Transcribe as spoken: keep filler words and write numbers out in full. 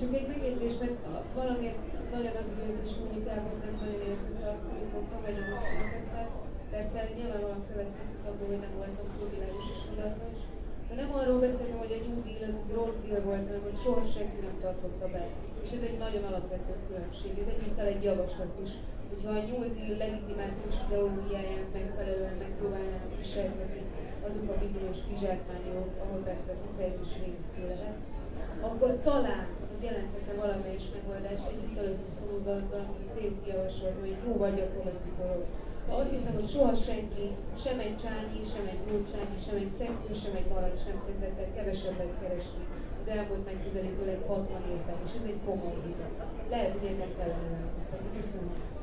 Csak egy megjegyzés, mert valamiért nagyon az az érzés, hogy mondjuk Gábor nem nagyon értette azt, hogy mondtam, vagy nem azt értette. Persze ez nyilvánvalóan következik abból, hogy nem voltam túl világos és tudatos. De nem arról beszéltem, hogy egy New Deal az egy rossz deal volt, hanem hogy soha senki nem tartotta be. És ez egy nagyon alapvető különbség. Ez egyúttal egy javaslat is. Hogyha a New Deal legitimációs ideológiájának megfelelően megpróbálnának viselkedni azok a bizonyos kizsákmányok, ahol persze a kifejezés régisztő lehet, akkor talán az jelentette valamelyes megoldást egyúttal összefonódva azzal, amit Tracy javasolt, hogy egy jóval gyakorlati dolog. De azt hiszem, hogy soha senki, sem egy Csányi, sem egy Gyurcsány, sem egy Szekő, sem egy Narancs sem kezdett el kevesebbet keresni az elmúlt megközelítőleg hatvan évben, és ez egy komoly hiba. Lehet, hogy ezen kellene változtatni. Köszönöm.